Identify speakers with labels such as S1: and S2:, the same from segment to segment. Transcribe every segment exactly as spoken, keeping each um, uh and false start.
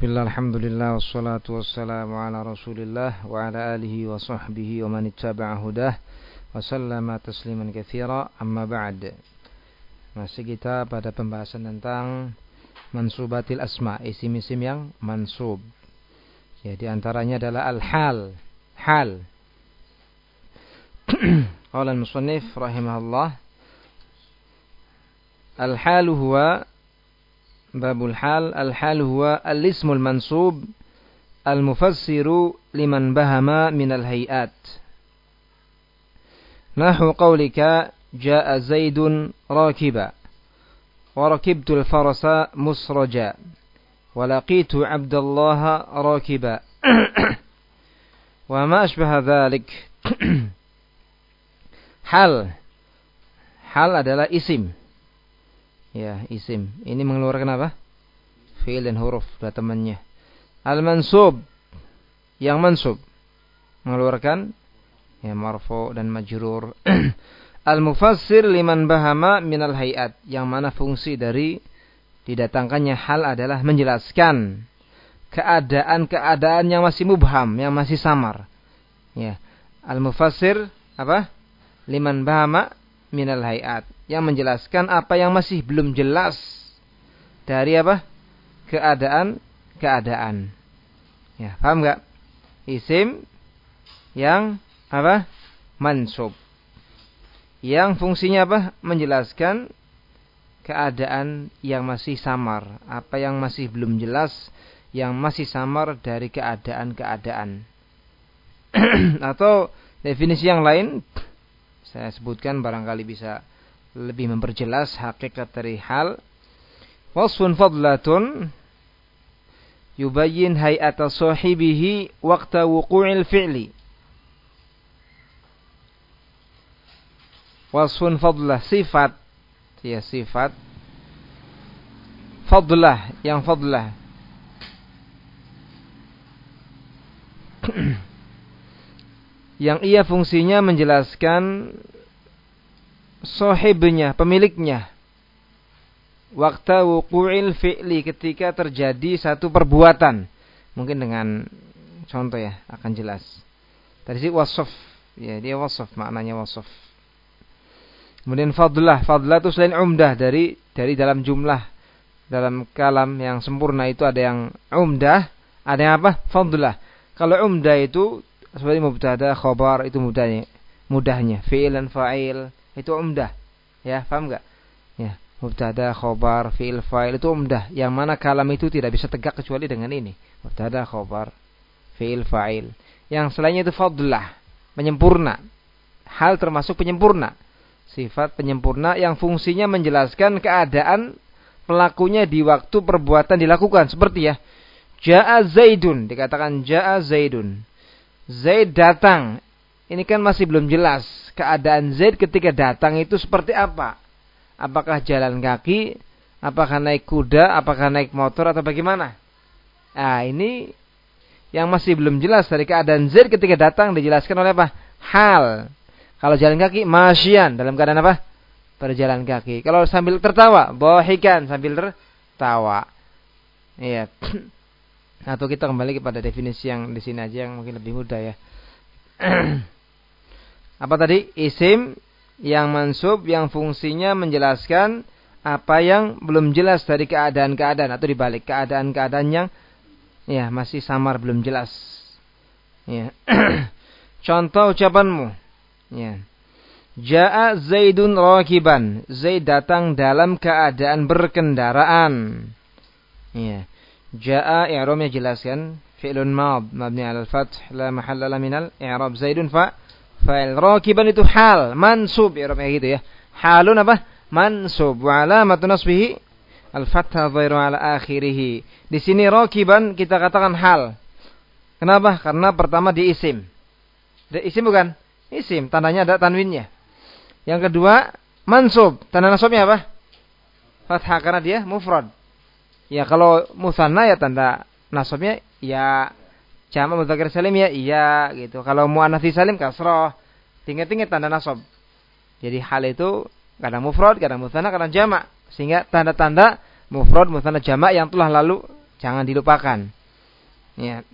S1: Bismillah, alhamdulillah, wassalatu wassalamu ala rasulillah wa ala alihi wa sahbihi wa man ittaba'a hudah wa sallama tasliman katsira, amma ba'd. Masih kita pada pembahasan tentang mansubatil asma, isim-isim yang mansub. Ya, di antaranya adalah al-hal, hal. Qala al-musannif rahimahullah, al-halu huwa babul hal. Al-hal huwa al-ismul mansub al-mufassiru liman bahama minal hayat. Nahu qawlika jaa zaidun rakiba wa rakibtul farasa musraja wa laqitu abdallaha rakiba wa ma ashbaha dhalik. Hal, hal adalah isim. Ya, isim. Ini mengeluarkan apa? Fi'il dan huruf, dua temannya. Al-mansub, yang mansub, mengeluarkan ya marfu dan majrur. Al-mufassir liman bahama minal hayat, yang mana fungsi dari didatangkannya hal adalah menjelaskan keadaan-keadaan yang masih mubham, yang masih samar. Ya. Al-mufassir apa? Liman bahama minal hayat, yang menjelaskan apa yang masih belum jelas dari apa? Keadaan-keadaan. Ya, paham enggak? Isim yang apa? Mansub. Yang fungsinya apa? Menjelaskan keadaan yang masih samar, apa yang masih belum jelas, yang masih samar dari keadaan-keadaan. Atau definisi yang lain saya sebutkan, barangkali bisa lebih memperjelas hakikat dari hal. Wasfun fadlatun yubayyin hay'ata sahibihi waqta wuqu'il fi'li. Wasfun fadlah, sifat. Ya, sifat. Fadlah, yang fadlah. Yang ia fungsinya menjelaskan sahibnya, pemiliknya. Waqta wuqu'il fi'li, ketika terjadi satu perbuatan. Mungkin dengan contoh ya, akan jelas. Tadi sih wasaf, ya dia wasaf, maknanya wasaf. Kemudian fadlah, fadlah itu selain umdah, dari dari dalam jumlah, dalam kalam yang sempurna itu ada yang umdah, ada yang apa? Fadlah. Kalau umdah itu seperti mubtada, khobar, itu mudahnya, mudahnya. Fi'il dan fa'il itu umdah. Ya, paham enggak? Ya, mubtada, khobar, fi'il, fa'il itu umdah. Yang mana kalam itu tidak bisa tegak kecuali dengan ini. Mubtada, khobar, fi'il, fa'il. Yang selainnya itu fadlah, penyempurna. Hal termasuk penyempurna. Sifat penyempurna yang fungsinya menjelaskan keadaan pelakunya di waktu perbuatan dilakukan. Seperti ya, ja'a zaidun, dikatakan ja'a zaidun. Zaid datang. Ini kan masih belum jelas keadaan Zaid ketika datang itu seperti apa. Apakah jalan kaki, apakah naik kuda, apakah naik motor, atau bagaimana. Nah, ini yang masih belum jelas dari keadaan Zaid ketika datang dijelaskan oleh apa? Hal. Kalau jalan kaki, masyian, dalam keadaan apa? Berjalan kaki. Kalau sambil tertawa, dhahikan, sambil tertawa. Iya. Atau kita kembali kepada definisi yang di sini aja yang mungkin lebih mudah ya. Apa tadi? Isim yang mansub yang fungsinya menjelaskan apa yang belum jelas dari keadaan-keadaan, atau dibalik, keadaan-keadaan yang ya masih samar, belum jelas. Ya. Contoh ucapanmu. Ya. Ja'a Zaidun rakiban. Zaid datang dalam keadaan berkendaraan. Ya. Ja'a i'rabnya jelaskan, fi'lun mad mabni 'ala al-fath la mahalla lahu minal i'rab. Zaidun fa fa'il, rakiban itu hal, mansub i'rabnya gitu ya. Halun apa? Mansub, wa 'alamatu nasbihi al-fathah dhairu 'ala akhirih. Di sini rakiban kita katakan hal. Kenapa? Karena pertama di isim. Di isim bukan? Isim, tandanya ada tanwinnya. Yang kedua, mansub, tanda nasabnya apa? Fathah, karena dia mufrad. Ya, kalau musanna ya tanda nasabnya ya, jamak mudzakkar salim ya iya gitu. Kalau muannats salim kasrah, tinggal-tinggal tanda nasab. Jadi hal itu kadang mufrad, kadang musanna, kadang jamak. Sehingga tanda-tanda mufrad, musanna, jamak yang telah lalu Jangan dilupakan. Ya.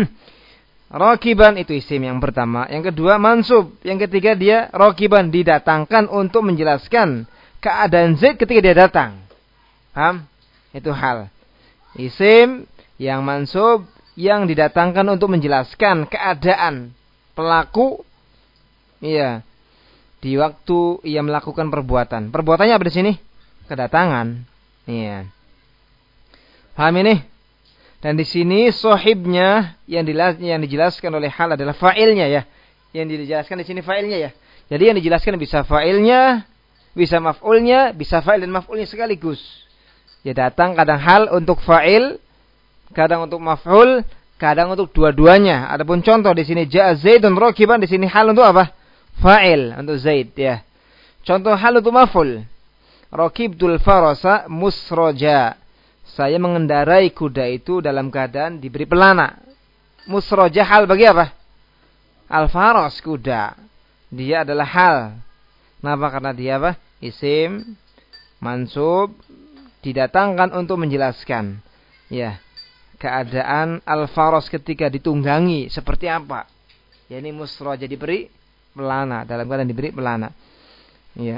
S1: Rakiban itu isim yang pertama. Yang kedua mansub. Yang ketiga dia rakiban, didatangkan untuk menjelaskan keadaan Zaid ketika dia datang. Paham? Itu hal. Isim yang mansub yang didatangkan untuk menjelaskan keadaan pelaku, iya, di waktu ia melakukan perbuatan. Perbuatannya apa di sini? Kedatangan. Iya. Paham ini? Dan di sini sahibnya yang yang dijelaskan oleh hal adalah fa'ilnya ya. Yang dijelaskan di sini fa'ilnya ya. Jadi yang dijelaskan bisa fa'ilnya, bisa maf'ulnya, bisa fa'il dan maf'ulnya sekaligus. Ya datang kadang hal untuk fa'il, kadang untuk maf'ul, kadang untuk dua-duanya. Adapun contoh di sini ja'a Zaidun rakiban, di sini hal untuk apa? Fa'il untuk Zaid ya. Contoh hal untuk maf'ul. Rakibtul farasa musroja. Saya mengendarai kuda itu dalam keadaan diberi pelana. Musroja hal bagi apa? Al-faras kuda. Dia adalah hal. Kenapa? Karena dia apa? Isim mansub didatangkan untuk menjelaskan ya keadaan al-faras ketika ditunggangi seperti apa. Ya ini musroja diberi pelana, dalam keadaan diberi pelana. Ya.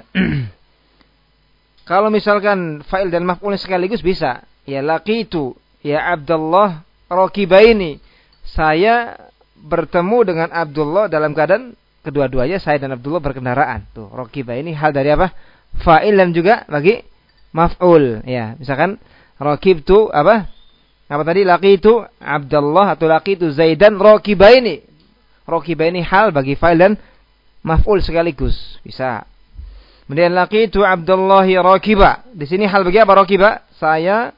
S1: Kalau misalkan fa'il dan maf'ul sekaligus bisa. Ya laqitu ya Abdullah rakibaini. Saya bertemu dengan Abdullah dalam keadaan kedua-duanya saya dan Abdullah berkendaraan. Tuh, rakibaini hal dari apa? Fa'il dan juga bagi maf'ul. Ya, misalkan rakibtu apa? Apa tadi? Laqitu Abdullah atau laqitu Zaidan rakibaini. Rakibaini hal bagi fa'il dan maf'ul sekaligus. Bisa. Kemudian laqitu Abdullahi rakiba. Di sini hal bagi apa rakiba? Saya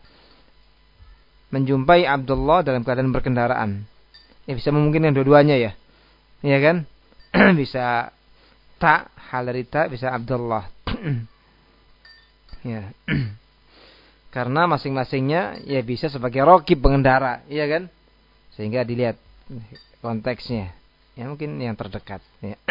S1: menjumpai Abdullah dalam keadaan berkendaraan. Ya bisa memungkinkan dua-duanya ya. Iya kan? Bisa ta, hal dari ta, bisa Abdullah. Ya. Karena masing-masingnya ya bisa sebagai rakib pengendara, iya kan? Sehingga dilihat konteksnya. Ya mungkin yang terdekat, ya.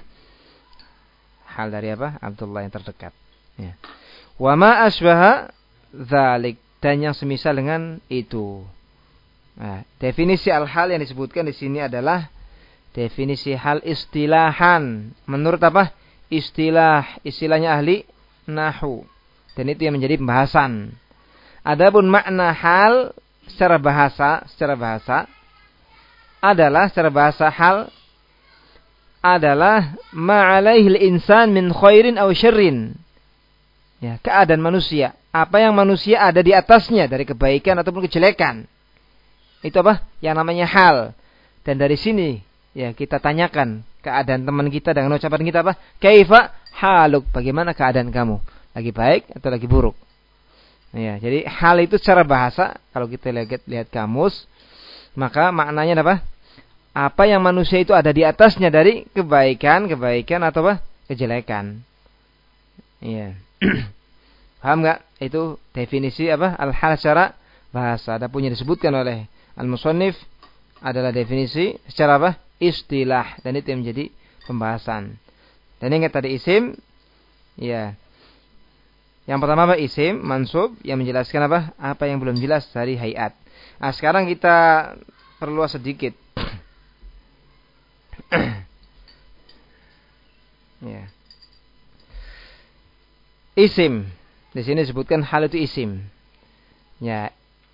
S1: Hal dari apa? Abdullah yang terdekat. Ya. Wa ma asbaha dzalik, dan yang semisal dengan itu. Nah, definisi al-hal yang disebutkan di sini adalah definisi hal istilahan. Menurut apa? Istilah, istilahnya ahli nahwu. Dan itu yang menjadi pembahasan. Adapun makna hal secara bahasa, secara bahasa adalah secara bahasa hal adalah ma'alaihil insan min khairin aw syarrin. Ya, keadaan manusia, apa yang manusia ada di atasnya dari kebaikan ataupun kejelekan. Itu apa? Yang namanya hal. Dan dari sini ya kita tanyakan keadaan teman kita dengan ucapan kita apa? Kaifa haluk? Bagaimana keadaan kamu? Lagi baik atau lagi buruk? Ya, jadi hal itu secara bahasa kalau kita lihat lihat kamus, maka maknanya apa? Apa yang manusia itu ada di atasnya dari kebaikan, kebaikan atau apa? Kejelekan. Iya. Paham enggak? Itu definisi apa? Al-hal secara bahasa. Adapun yang disebutkan oleh al-musannif adalah definisi secara apa? Istilah, dan itu yang menjadi pembahasan. Dan ingat tadi isim, ya. Yang pertama apa? Isim mansub yang menjelaskan apa? Apa yang belum jelas dari hayat. Nah, sekarang kita perluas sedikit. Ya. Isim. Di sini disebutkan hal itu isim. Ya.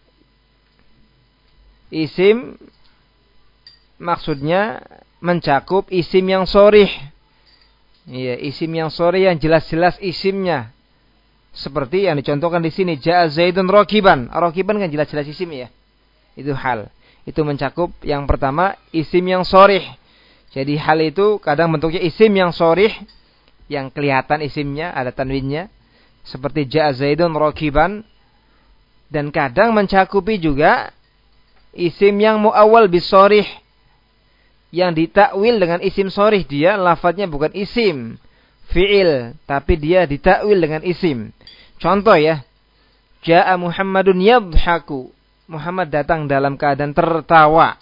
S1: Isim maksudnya mencakup isim yang shorih. Iya, isim yang shorih yang jelas-jelas isimnya. Seperti yang dicontohkan di sini, ja'a Zaidun rakiban. Rakiban kan jelas-jelas isim ya. Itu hal. Itu mencakup yang pertama isim yang shorih. Jadi hal itu kadang bentuknya isim yang shorih, yang kelihatan isimnya, ada tanwinnya. Seperti ja'a Zaidun rakiban. Dan kadang mencakupi juga isim yang mu'awwal bisorih, yang ditakwil dengan isim sorih. Dia lafadznya bukan isim fi'il, tapi dia ditakwil dengan isim. Contoh ya, ja'a Muhammadun yadhaku. Muhammad datang dalam keadaan tertawa.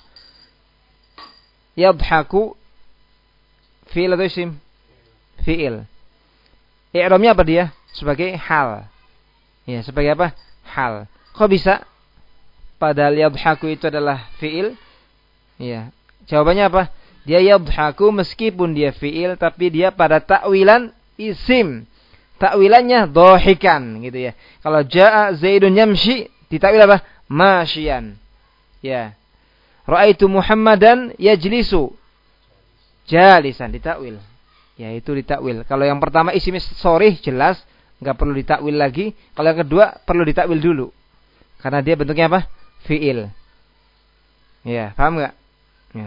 S1: Yadhaku fi'il atau isim? Fi'il. I'rabnya apa dia? Sebagai hal. Ya, sebagai apa? Hal. Kok bisa? padahal yadhaku itu adalah fi'il? Ya. Jawabannya apa? Dia yadhaku meskipun dia fi'il, tapi dia pada takwilan isim. Takwilannya dhahikan gitu ya. Kalau jaa Zaidun yamshi, ditakwil apa? Masyian. Ya. Ra'aitu Muhammadan yajlisu jalisan, ditakwil. Ya, itu ditakwil. Kalau yang pertama isim sharih jelas, enggak perlu ditakwil lagi. Kalau yang kedua perlu ditakwil dulu. Karena dia bentuknya apa? Fi'il. Ya, paham enggak? Ya.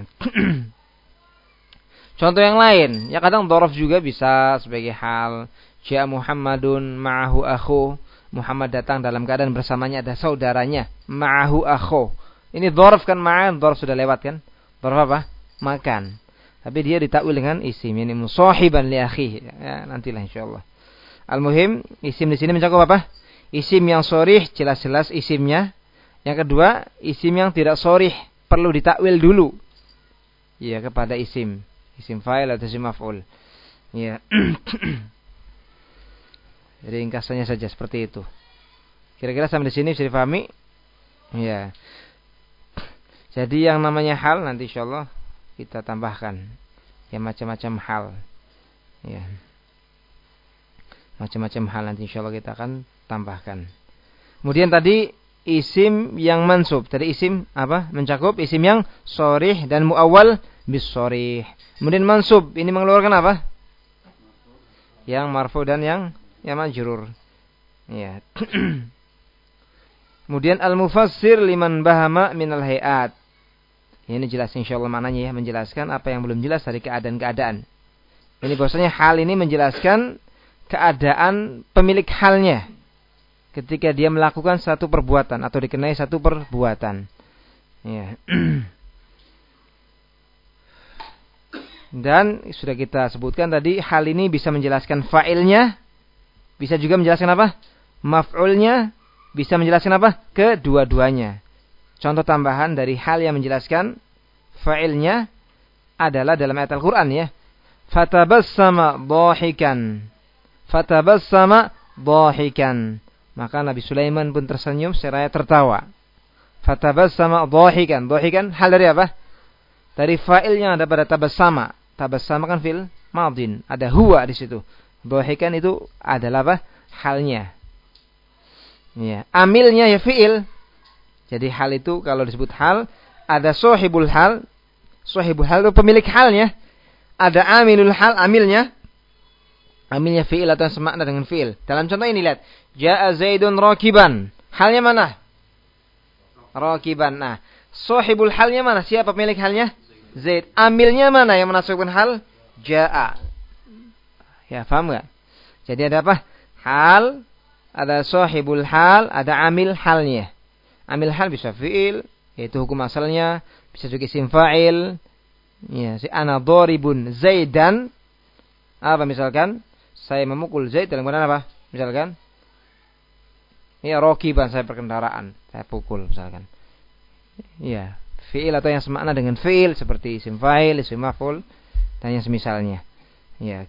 S1: Contoh yang lain, ya kadang dhorof juga bisa sebagai hal. Ja'a Muhammadun ma'ahu akhu. Muhammad datang dalam keadaan bersamanya ada saudaranya. Ma'ahu akhu. Ini dhorof kan, ma'an dhorof sudah lewat kan? Dhorof apa? Makan. Tapi dia ditakwil dengan isim. Ini musahiban li akhihi. Ya, nantilah insyaallah. Al-muhim, isim di sini mencakup apa? Isim yang sharih, jelas-jelas isimnya. Yang kedua, isim yang tidak sharih, perlu ditakwil dulu. Ya, kepada isim. Isim fa'il atau isim maf'ul. Ya. Jadi ringkasannya saja seperti itu. Kira-kira sampai di sini bisa difahami? Ya. Jadi yang namanya hal nanti insyaallah kita tambahkan. Ya, macam-macam hal. Ya. Macam-macam hal nanti insyaallah kita akan tambahkan. Kemudian tadi isim yang mansub. Tadi isim apa? Mencakup isim yang sharih dan muawwal bis sharih. Kemudian mansub ini mengeluarkan apa? Yang marfu dan yang yang majrur. Ya. Kemudian al-mufassir liman bahama minal hayat. Ini jelas insyaallah maknanya ya, menjelaskan apa yang belum jelas dari keadaan-keadaan. Ini bahwasanya hal ini menjelaskan keadaan pemilik halnya ketika dia melakukan satu perbuatan atau dikenai satu perbuatan. Ya. Dan sudah kita sebutkan tadi, hal ini bisa menjelaskan fa'ilnya, bisa juga menjelaskan apa? Maf'ulnya, bisa menjelaskan apa? Kedua-duanya. Contoh tambahan dari hal yang menjelaskan fa'ilnya adalah dalam ayat Al-Quran ya. Fatabassama dhahikan. Fatabassama dhahikan. Maka Nabi Sulaiman pun tersenyum seraya tertawa. Fatabassama dhahikan. Dhahikan hal dari apa? Dari fa'ilnya ada pada tabassama. Tabassama kan fi'il madin. Ada huwa di situ. Dhahikan itu adalah apa? Halnya. Ya, amilnya ya fi'il. Jadi hal itu kalau disebut hal, ada sahibul hal. Sahibul hal itu pemilik halnya. Ada amilul hal, amilnya. Amilnya fi'il atau semakna dengan fi'il. Dalam contoh ini lihat. Ja'a Zaidun rakiban. Halnya mana? Rakiban. Nah, sahibul halnya mana? Siapa pemilik halnya? Zaid. Amilnya mana yang menasabkan hal? Ja'a. Ya, paham enggak? Jadi ada apa? Hal, ada sahibul hal, ada amil halnya. Amil hal bisa fi'il, yaitu hukum asalnya, bisa juga isim fa'il. Ya, si ana dharibun Zaidan. Apa misalkan? Saya memukul Zaid dalam keadaan apa? Misalkan, ya rakiban, saya berkendaraan, saya pukul misalkan. Ya, fi'il atau yang semakna dengan fi'il seperti isim fa'il, isim maf'ul dan yang semisalnya. Ya.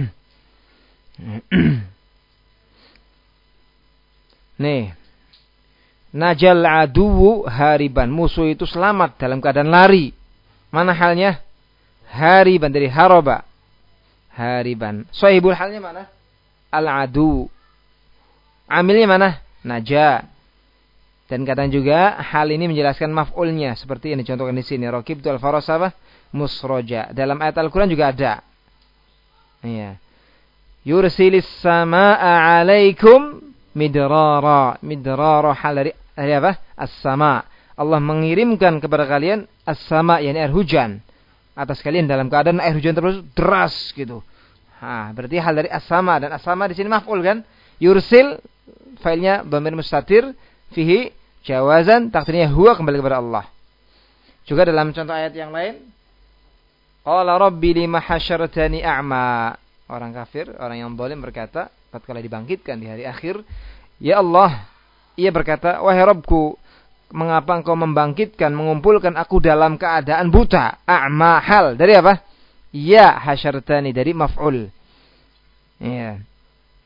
S1: Nih. Najal aduwu hariban. Musuh itu selamat dalam keadaan lari. Mana halnya? Hariban dari haroba. Hariban. Sahibul halnya mana? Al-adu. Amilnya mana? Naja. Dan kadang juga hal ini menjelaskan maf'ulnya seperti yang dicontohkan di sini. Raqibtu al-faras apa? Musroja. Dalam ayat Al-Quran juga ada. Iya. Yursilis samaa'a 'alaikum midrara. Midrara hal dari, dari apa? As-sama. Allah mengirimkan kepada kalian as-sama, yakni air hujan atas kalian dalam keadaan air hujan terus deras gitu. Ha, berarti hal dari as-sama, dan as-sama di sini maf'ul kan? Yursil failnya dhamir mustatir fihi jawazan, takdirnya huwa, kembali kepada Allah. Juga dalam contoh ayat yang lain, qala rabbi lima hasyartani a'ma. Orang kafir, orang yang zalim berkata tatkala dibangkitkan di hari akhir, ya Allah, ia berkata, wahai Rabbku, mengapa engkau membangkitkan, mengumpulkan aku dalam keadaan buta? A'ma hal dari apa? Ya hasyartani dari maf'ul. Ya.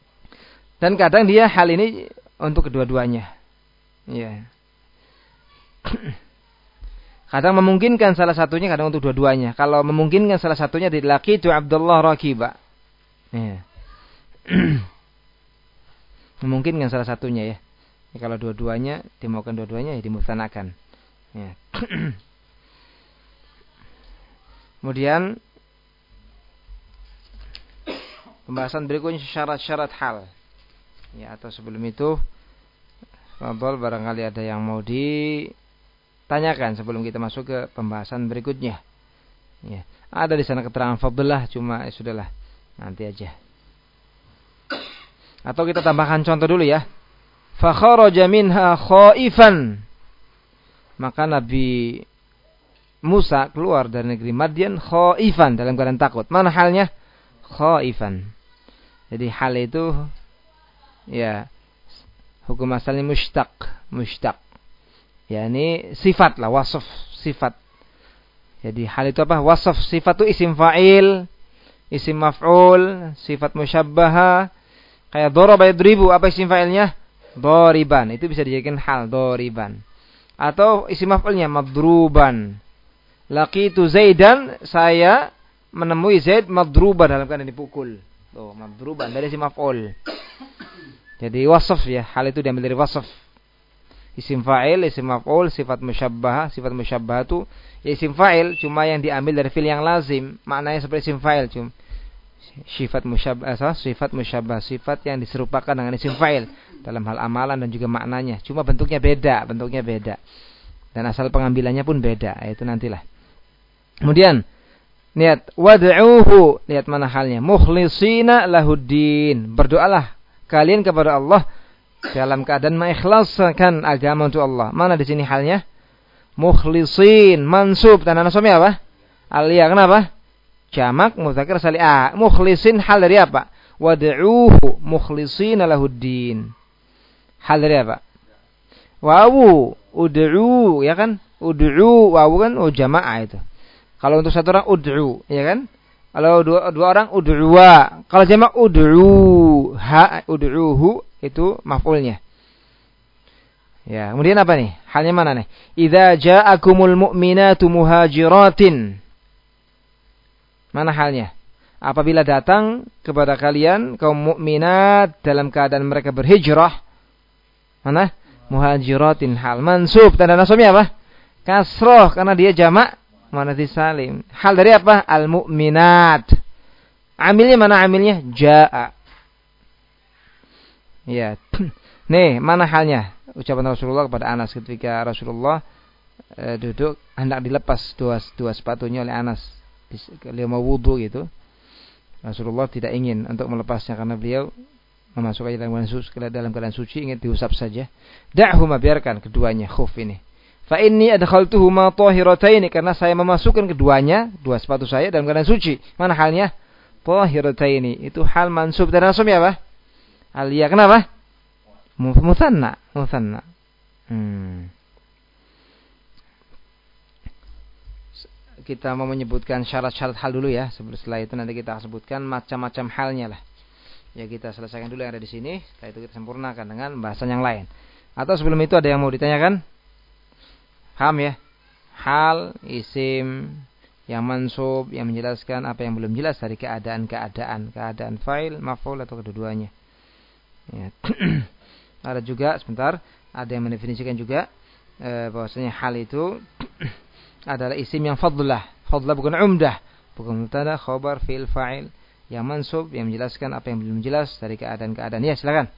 S1: Dan kadang dia hal ini untuk kedua-duanya. Ya. Kadang memungkinkan salah satunya, kadang untuk dua-duanya. Kalau memungkinkan salah satunya, laqitu Abdullah rakiba. Ya. Memungkinkan salah satunya ya. Ya kalau dua-duanya, dimaukan dua-duanya ya dimutsanakan. Ya. Kemudian pembahasan berikutnya syarat-syarat hal. Ya, atau sebelum itu, fadhol barangkali ada yang mau ditanyakan sebelum kita masuk ke pembahasan berikutnya. Ya, ada di sana keterangan fadlah, cuma eh, sudahlah, nanti aja. Atau kita tambahkan contoh dulu ya. Fa kharaja minha khaifan. Maka Nabi Musa keluar dari negeri Madian khaifan, dalam keadaan takut. Mana halnya? Khaifan. Jadi hal itu ya hukum asalnya mushtaq, mushtaq. Yani sifat lah, wasf, sifat. Jadi hal itu apa? Wasf, sifat itu isim fa'il, isim maf'ul, sifat musyabbaha. Kayak daraba yadribu, apa isim fa'ilnya? Doriban. Itu bisa dijadikan hal, doriban. Atau isim maf'ulnya madruban. Laqitu Zaidan, saya menemui Zaid madruban, dalam keadaan dipukul. Tuh, madruban dari isim maf'ul. Jadi wasf ya, hal itu diambil dari wasf. Isim fa'il, isim maf'ul, sifat musyabbah, sifat musyabbah itu ya isim fa'il, cuma yang diambil dari fi'il yang lazim, maknanya seperti isim fa'il, cuma sifat musyabbah, sifat musyabbah, sifat yang diserupakan dengan isim fa'il dalam hal amalan dan juga maknanya, cuma bentuknya beda, bentuknya beda. Dan asal pengambilannya pun beda, itu nantilah. Kemudian lihat wad'uhu, lihat mana halnya, mukhlisina lahuddin, berdoalah kalian kepada Allah dalam keadaan mengikhlaskan agama untuk Allah. Mana di sini halnya? Mukhlisin, mansub, tanda nasabnya apa? Aliyah, kenapa? Jamak mudzakkar salih. Ah, mukhlisin hal dari apa? Wad'uhu mukhlisina lahuddin. Hal dari apa? Wawu, ud'u, ya kan? Ud'u, wawu kan oh jamaah itu. Kalau untuk satu orang ud'u, ya kan? Kalau dua, dua orang ud'uwa. Kalau jamak ud'u, ha ud'uhu itu maf'ulnya. Ya, kemudian apa nih? Halnya mana nih? Idza ja'akumul mu'minatu muhajiratin. Mana halnya? Apabila datang kepada kalian kaum mukminat dalam keadaan mereka berhijrah. Mana? Muhajiratin, hal mansub, tanda nasabnya apa? Kasroh, karena dia jamak muannats salim. Hal dari apa? Al-mu'minat. Amilnya mana amilnya? Ja'a. Ya. Nih, mana halnya? Ucapan Rasulullah kepada Anas ketika Rasulullah eh, duduk hendak dilepas dua dua sepatunya oleh Anas. Beliau mau wudu gitu. Rasulullah tidak ingin untuk melepasnya karena beliau memasukkannya dalam keadaan suci, dalam keadaan suci, ingin diusap saja. Da'huma, biarkan keduanya, khuf ini. Fa inni adkhaltuhuma tahirataini, karena saya memasukkan keduanya, dua sepatu saya dalam keadaan suci. Mana halnya? Tahirataini. Itu hal mansub dan nasabnya apa? Aliyah, kenapa? Mutsanna, mutsanna. Hmm. Kita mau menyebutkan syarat-syarat hal dulu ya. Setelah itu nanti kita sebutkan macam-macam halnya lah. Ya, kita selesaikan dulu yang ada di sini. Setelah itu kita sempurnakan dengan bahasan yang lain. Atau sebelum itu ada yang mau ditanyakan? Paham ya? Hal, isim, yang mansub, yang menjelaskan apa yang belum jelas dari keadaan-keadaan, keadaan fa'il, maf'ul atau kedua-duanya. Ya. Ada juga sebentar, ada yang mendefinisikan juga eh, bahwasanya hal itu adalah isim yang fadlah. Fadlah bukan umdah, bukan mubtada, khabar, fi'il, fa'il, yang mansub, yang menjelaskan apa yang belum jelas dari keadaan-keadaan. Ya, silakan.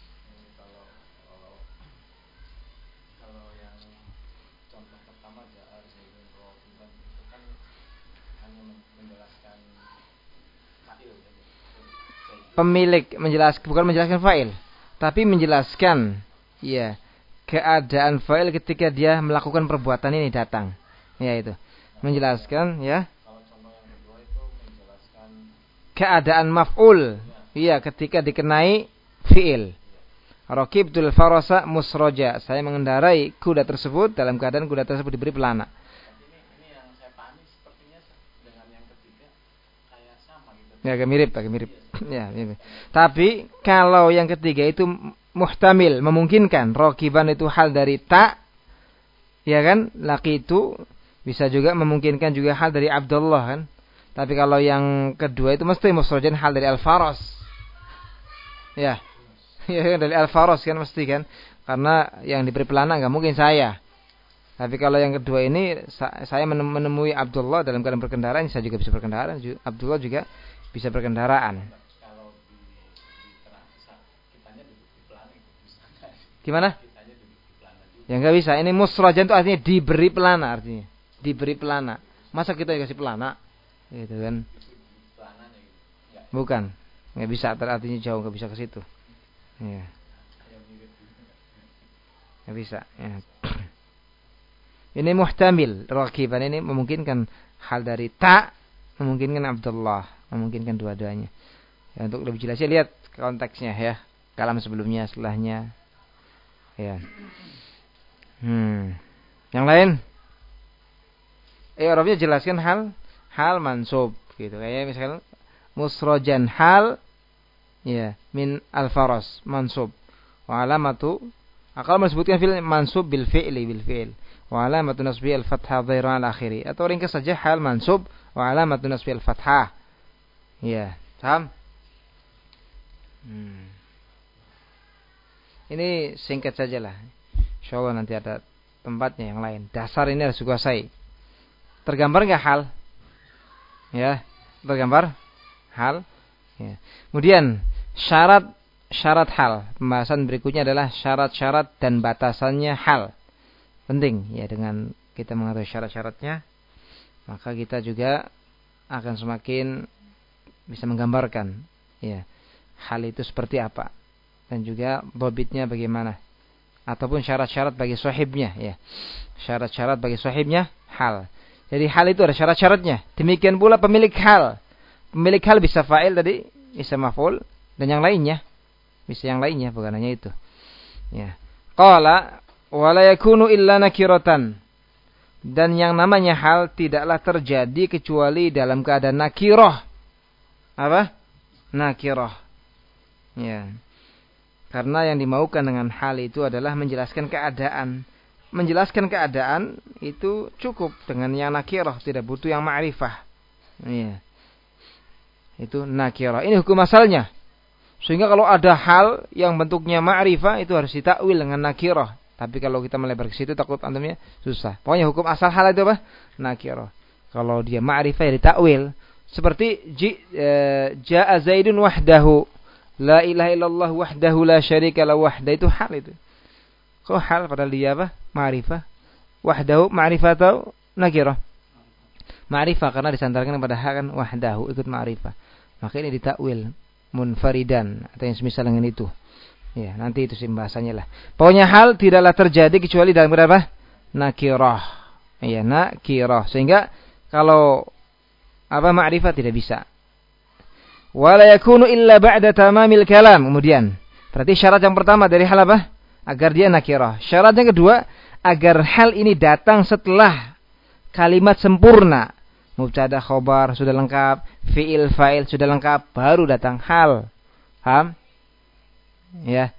S1: Pemilik menjelaskan, bukan menjelaskan fa'il, tapi menjelaskan ya keadaan fa'il ketika dia melakukan perbuatan ini datang. Ya, itu. Menjelaskan ya. Kalau contoh yang kedua itu menjelaskan keadaan maf'ul. Iya, ketika dikenai fi'il. Raqibtul farasa musroja. Saya mengendarai kuda tersebut dalam keadaan kuda tersebut diberi pelana. Ini, ini yang saya pahami sepertinya dengan yang ketiga kayak sama gitu. Ya, agak mirip, agak mirip. Ya, mirip. Tapi kalau yang ketiga itu muhtamil, memungkinkan. Raqiban itu hal dari ta, Ya kan? Laqitu bisa juga memungkinkan juga hal dari Abdullah kan. Tapi kalau yang kedua itu mesti musrojan hal dari Al-Faras. Ya. Ya kan dari Al-Faras kan mesti kan. Karena yang diberi pelana enggak mungkin saya. Tapi kalau yang kedua ini saya menemui Abdullah dalam keadaan berkendaraan, saya juga bisa berkendaraan. Abdullah juga bisa berkendaraan. Gimana? Ya enggak bisa. Ini musrojan itu artinya diberi pelana artinya. Diberi pelana. Masa kita dikasih pelana? Gitu kan. Bukan. Enggak bisa, artinya jauh, enggak bisa ke situ. Ya. Enggak bisa, ya. Ini muhtamil, rakiban ini memungkinkan hal dari ta, memungkinkan Abdullah, memungkinkan dua-duanya. Ya, untuk lebih jelasnya lihat konteksnya ya. Kalam sebelumnya, setelahnya. Ya. Hmm. Yang lain? Eh, Arabnya jelaskan hal hal mansub gitu. Kayak misalkan musrojan hal ya min al-faras mansub. Wa alamatu akal menyebutkan fi'il mansub bil fi'li bil fi'il. Wa alamatu nasbi al-fathah dhairan al-akhiri. Atau ringkas saja hal mansub wa alamatu nasbi al-fathah. Ya, paham? Hmm. Ini singkat sajalah. Insyaallah nanti ada tempatnya yang lain. Dasar ini harus dikuasai. Tergambar enggak hal? Ya, tergambar hal. Ya. Kemudian syarat syarat hal. Pembahasan berikutnya adalah syarat-syarat dan batasannya hal. Penting ya, dengan kita mengetahui syarat-syaratnya, maka kita juga akan semakin bisa menggambarkan ya hal itu seperti apa dan juga bobitnya bagaimana ataupun syarat-syarat bagi sahibnya ya. Syarat-syarat bagi sahibnya hal. Jadi hal itu ada syarat-syaratnya. Demikian pula pemilik hal. Pemilik hal bisa fa'il tadi, bisa maf'ul dan yang lainnya. Bisa yang lainnya, bukan hanya itu. Ya. Qala wa la yakunu illa nakiratan. Dan yang namanya hal tidaklah terjadi kecuali dalam keadaan nakirah. Apa? Nakirah. Ya. Karena yang dimaukan dengan hal itu adalah menjelaskan keadaan. Menjelaskan keadaan itu cukup dengan yang nakirah, tidak butuh yang ma'rifah. Iya. Itu nakirah. Ini hukum asalnya. Sehingga kalau ada hal yang bentuknya ma'rifah itu harus ditakwil dengan nakirah. Tapi kalau kita melebar ke situ takut antumnya susah. Pokoknya hukum asal hal itu apa? Nakirah. Kalau dia ma'rifah ya ditakwil. Seperti ja'a Zaidun wahdahu. La ilaha illallah wahdahu la syarika la wahda, itu hal itu. Kok hal padahal dia apa? Ma'rifah. Wahdahu ma'rifah atau nakirah? Ma'rifah karena disandarkan kepada hak kan wahdahu, ikut ma'rifah. Maka ini ditakwil munfaridan atau yang semisal dengan itu. Ya, nanti itu sih bahasanya lah. Pokoknya hal tidaklah terjadi kecuali dalam berapa? Nakirah. Iya, nakirah. Sehingga kalau apa ma'rifah tidak bisa. Wala yakunu illa ba'da tamamil kalam. Kemudian, berarti syarat yang pertama dari hal apa? Agar dia nakirah. Syarat yang kedua, agar hal ini datang setelah kalimat sempurna. Mubtada khobar sudah lengkap, fi'il fa'il sudah lengkap, baru datang hal. Paham? Ya.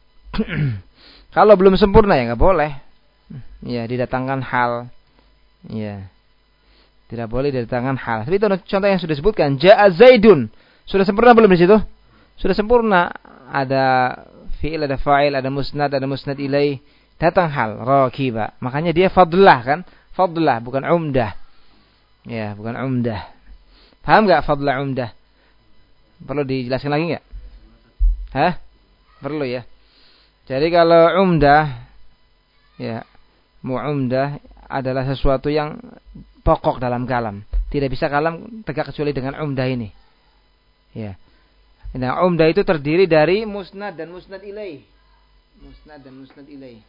S1: Kalau belum sempurna ya enggak boleh. Ya, didatangkan hal. Ya. Tidak boleh didatangkan hal. Tapi itu contoh yang sudah disebutkan, ja'a Zaidun. Sudah sempurna belum di situ? Sudah sempurna. Ada fi'il, ada fa'il, ada musnad, ada musnad ilaih. Datang hal, rakiba. Makanya dia fadlah kan? Fadlah, bukan umdah. Ya, bukan umdah. Paham enggak fadlah umdah? Perlu dijelaskan lagi enggak? Hah? Perlu ya. Jadi kalau umdah, ya, mu'umdah adalah sesuatu yang pokok dalam kalam. Tidak bisa kalam tegak kecuali dengan umdah ini. Ya. Nah, umdah itu terdiri dari musnad dan musnad ilaih. Musnad dan musnad ilaih.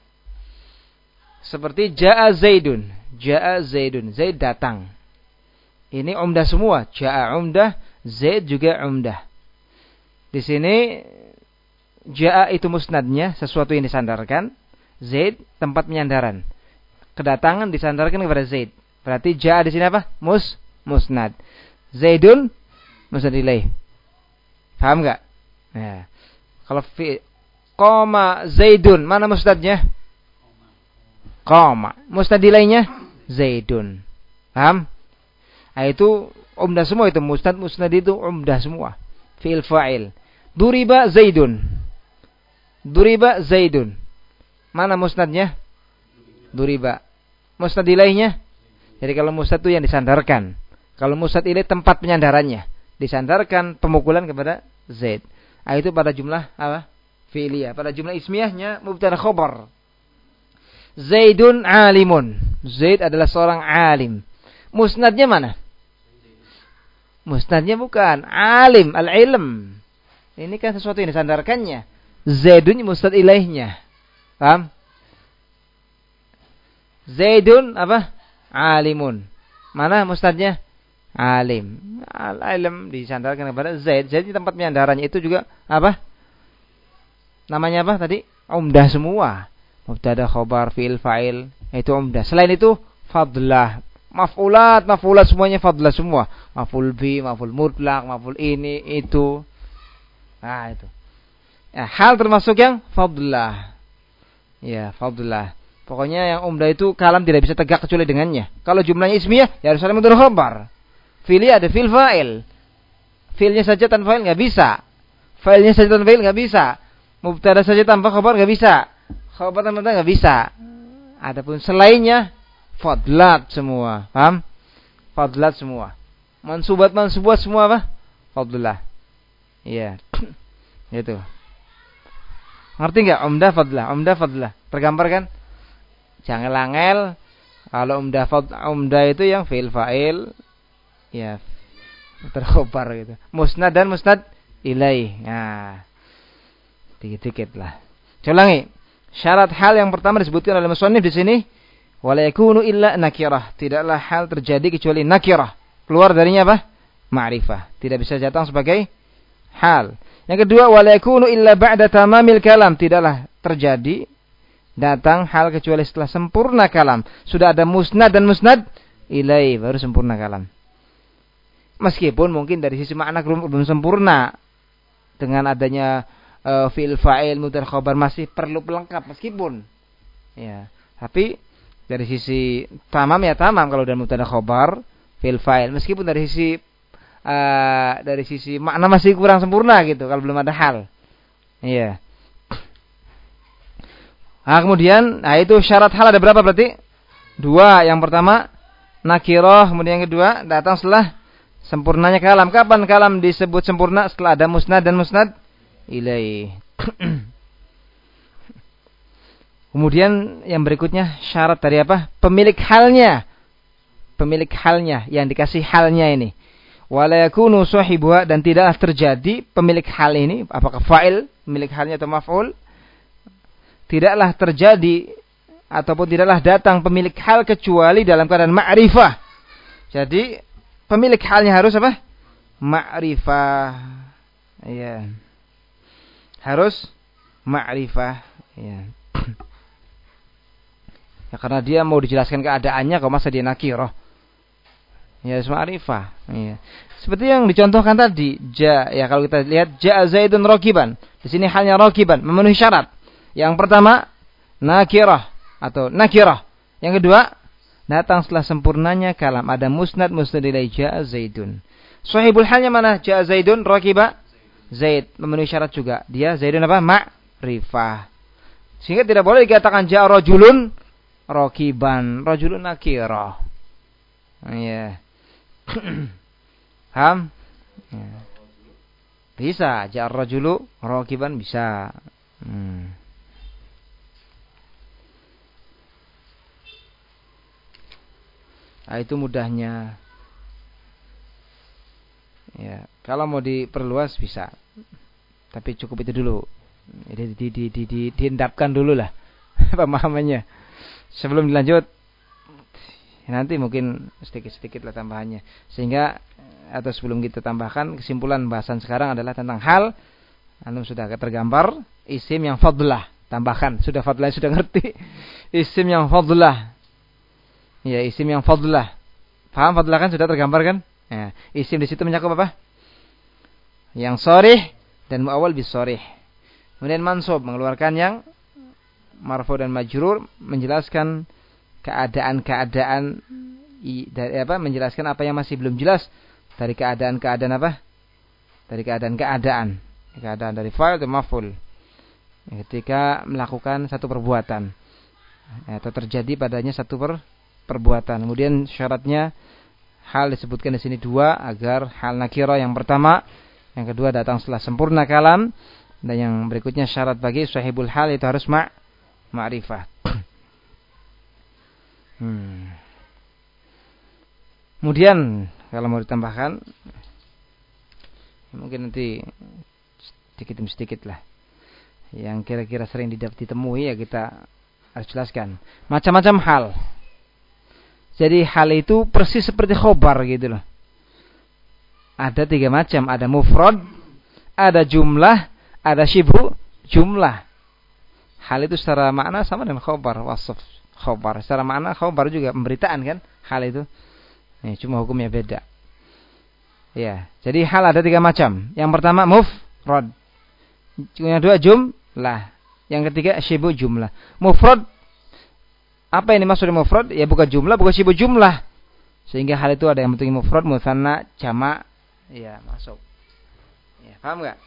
S1: Seperti ja'a Zaidun. Ja'a Zaidun. Zaid datang. Ini umdah semua. Ja'a umdah, Zaid juga umdah. Di sini ja'a itu musnadnya, sesuatu yang disandarkan. Zaid tempat penyandaran. Kedatangan disandarkan kepada Zaid. Berarti ja'a di sini apa? Mus musnad. Zaidun musnad ilaih. Paham enggak? Nah, kalau fi qama Zaidun, mana musnadnya? qama. Musnad ilainya Zaidun. Paham? Nah, itu umdah semua itu musnad musnad itu umdah semua. Fi'il fa'il. Duriba Zaidun. Duriba Zaidun. Mana musnadnya? Duriba. Musnad ilainya. Jadi kalau musnad itu yang disandarkan. Kalau musnad ilaih tempat penyandarannya. Disandarkan pemukulan kepada Zaid. Nah, itu pada jumlah apa? Fi'liyah. Pada jumlah ismiyahnya mubtada khobar. Zaidun alimun. Zaid adalah seorang alim. Musnadnya mana? Musnadnya bukan alim, al-ilm. Ini kan sesuatu yang disandarkannya. Zaidun musnad ilaihnya. Paham? Zaidun apa? Alimun. Mana musnadnya? Alim. Al-ilm disandarkan kepada Zaid. Zaid di tempat penyandarannya itu juga apa? Namanya apa tadi? Umdah semua. Mubtada, khobar, fi'il, fa'il. Itu umdah. Selain itu fadlah. Maf'ulat, maf'ulat semuanya fadlah semua. Maf'ul bi, maf'ul mutlak, maf'ul ini, itu. Nah, itu. Ya, hal termasuk yang fadlah. Ya, fadlah. Pokoknya yang umdah itu kalam tidak bisa tegak kecuali dengannya. Kalau jumlahnya ismiyah, ya harus ada mubtada khobar. Fi'li ada fi'il fa'il. Fi'ilnya saja tanpa fa'il enggak bisa. Fa'ilnya saja tanpa fa'il enggak bisa. Mubtada saja tanpa khobar enggak bisa. Khobar tanpa mubtada enggak bisa. Adapun selainnya fadlat semua. Paham? Fadlat semua. Mansubat mansubat semua apa? Fadlah. Iya. Itu. Ngerti enggak? Umdah fadlah, umdah fadlah. Tergambar kan? Jangan langel. Kalau umdah fad, umdah itu yang fi'il fa'il. Ya. Terkhobar gitu. Musnad dan musnad ilaih. Nah. Dikit-dikit lah. Coba ulangi. Syarat hal yang pertama disebutkan oleh musannif di sini, wala yakunu illa nakirah. Tidaklah hal terjadi kecuali nakirah. Keluar darinya apa? Ma'rifah. Tidak bisa datang sebagai hal. Yang kedua, wala yakunu illa ba'da tamamil kalam. Tidaklah terjadi datang hal kecuali setelah sempurna kalam. Sudah ada musnad dan musnad ilai, baru sempurna kalam. Meskipun mungkin dari sisi makna belum sempurna. Dengan adanya Uh, fi'il fa'il mubtada khabar masih perlu pelengkap meskipun ya, tapi dari sisi tamam ya tamam kalau udah mubtada khabar fi'il fa'il, meskipun dari sisi uh, dari sisi makna masih kurang sempurna gitu kalau belum ada hal. Iya. Nah, kemudian nah itu syarat hal ada berapa berarti? Dua. Yang pertama nakirah, kemudian yang kedua datang setelah sempurnanya kalam. Kapan kalam disebut sempurna? Setelah ada musnad dan musnad ilaih. Kemudian yang berikutnya syarat dari apa? Pemilik halnya. Pemilik halnya yang dikasih halnya ini. Wala yakunu sahibuha, dan tidaklah terjadi pemilik hal ini, apakah fa'il pemilik halnya atau maf'ul? Tidaklah terjadi ataupun tidaklah datang pemilik hal kecuali dalam keadaan ma'rifah. Jadi pemilik halnya harus apa? Ma'rifah. Iya. Harus ma'rifah ya. Ya karena dia mau dijelaskan keadaannya kok masa dia nakirah. Ya harus ma'rifah ya. Seperti yang dicontohkan tadi, ja ya kalau kita lihat ja Zaidun rakiban. Di sini halnya rakiban memenuhi syarat. Yang pertama nakirah atau nakirah. Yang kedua datang setelah sempurnanya kalam, ada musnad musnad ilai ja Zaidun. Sahibul halnya mana? Ja Zaidun rakiba. Zaid memenuhi syarat juga. Dia Zaidun apa? Ma'rifah. Sehingga tidak boleh dikatakan ja'a rajulun rakiban. Rajulun nakirah. Iya. Paham? Ya. Bisa. Ja'a rajulu rakiban bisa. Hmm. Nah, itu mudahnya. Ya, kalau mau diperluas bisa. Tapi cukup itu dulu. Jadi di, di, di, di, diendapkan dulu lah pemahamannya. Sebelum dilanjut nanti mungkin sedikit-sedikit lah tambahannya. Sehingga atau sebelum kita tambahkan, kesimpulan bahasan sekarang adalah tentang hal antum sudah tergambar isim yang fadlah. Tambahkan, sudah fadlah sudah ngerti. Isim yang fadlah. Ya, isim yang fadlah. Paham fadlah kan sudah tergambar kan? Ya, isim di situ mencakup apa? Yang sharih dan muawwal bis sharih. Kemudian mansub mengeluarkan yang marfu dan majrur, menjelaskan keadaan-keadaan dari apa menjelaskan apa yang masih belum jelas dari keadaan-keadaan apa? Dari keadaan-keadaan. Keadaan dari fa'il dan maf'ul. Ketika melakukan satu perbuatan atau terjadi padanya satu per, perbuatan. Kemudian syaratnya hal disebutkan di sini dua agar hal nakira yang pertama, yang kedua datang setelah sempurna kalam, dan yang berikutnya syarat bagi sahibul hal itu harus ma' ma'rifah. Hmm. Kemudian kalau mau ditambahkan mungkin nanti sedikit demi sedikit lah yang kira-kira sering ditemui ya kita harus jelaskan. Macam-macam hal. Jadi hal itu persis seperti khobar gitu loh. Ada tiga macam, ada mufrad, ada jumlah, ada syibhu jumlah. Hal itu secara makna sama dengan khobar, wasf khobar. Secara makna khobar juga pemberitaan kan hal itu. Ini cuma hukumnya beda. Ya, jadi hal ada tiga macam. Yang pertama mufrad. Yang kedua jumlah. Yang ketiga syibhu jumlah. Mufrad, apa yang dimaksud mufrad? Ya bukan jumlah, bukan syibhu jumlah. Sehingga hal itu ada yang bentuknya mufrad, mutsanna, jamak. Ya, masuk. Ya, paham enggak?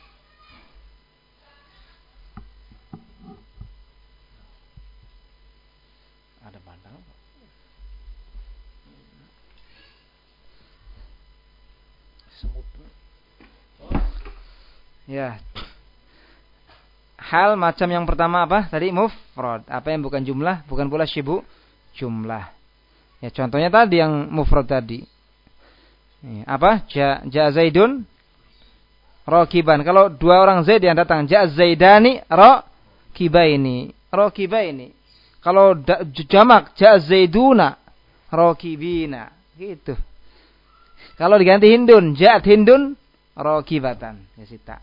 S1: Ada pandang. Semut. Ya. Hal macam yang pertama apa? Tadi mufrad. Apa yang bukan jumlah, bukan pula syibhu jumlah. Ya, contohnya tadi yang mufrad tadi. Apa? Ja, ja Zaidun rakiban. Kalau dua orang Zaid yang datang, ja Zaidani rakibaini. Rakibaini. Kalau da, jamak ja Zaiduna rakibina. Gitu. Kalau diganti Hindun, ja'at Hindun rakibatan. Ya sita.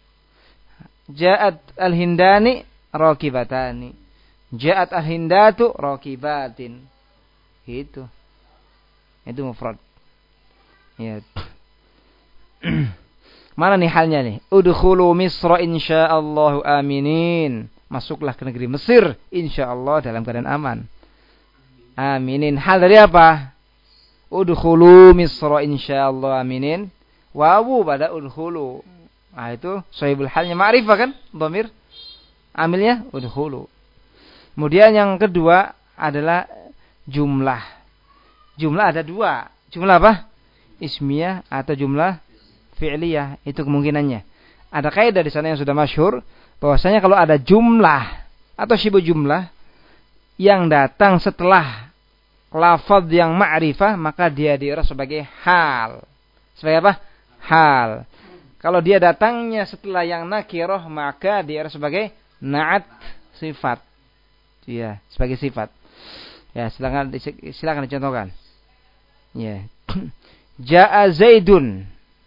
S1: Ja'at al-Hindani rakibatani. Ja'at al-Hindatu rakibatin. Gitu. Itu mufrad. Ya. Mana nih halnya nih? Udkhulu Misra insyaallah aminin. Masuklah ke negeri Mesir insyaallah dalam keadaan aman. Aminin. Hal dari apa? Udkhulu Misra insyaallah aminin. Wawu pada udkhulu. Nah itu sahibul halnya ma'rifah kan? Dhamir. Amilnya udkhulu. Kemudian yang kedua adalah jumlah. Jumlah ada dua. Jumlah apa? Ismiyah atau jumlah fi'liyah, itu kemungkinannya. Ada kaidah di sana yang sudah masyhur bahwasanya kalau ada jumlah atau syibhu jumlah yang datang setelah lafaz yang ma'rifah, maka dia di'rab sebagai hal. Sebagai apa? Hal. Kalau dia datangnya setelah yang nakirah, maka di'rab sebagai na'at sifat. Iya, sebagai sifat. Ya, silakan silakan dicontohkan. Ya. Ja'a Zaidun.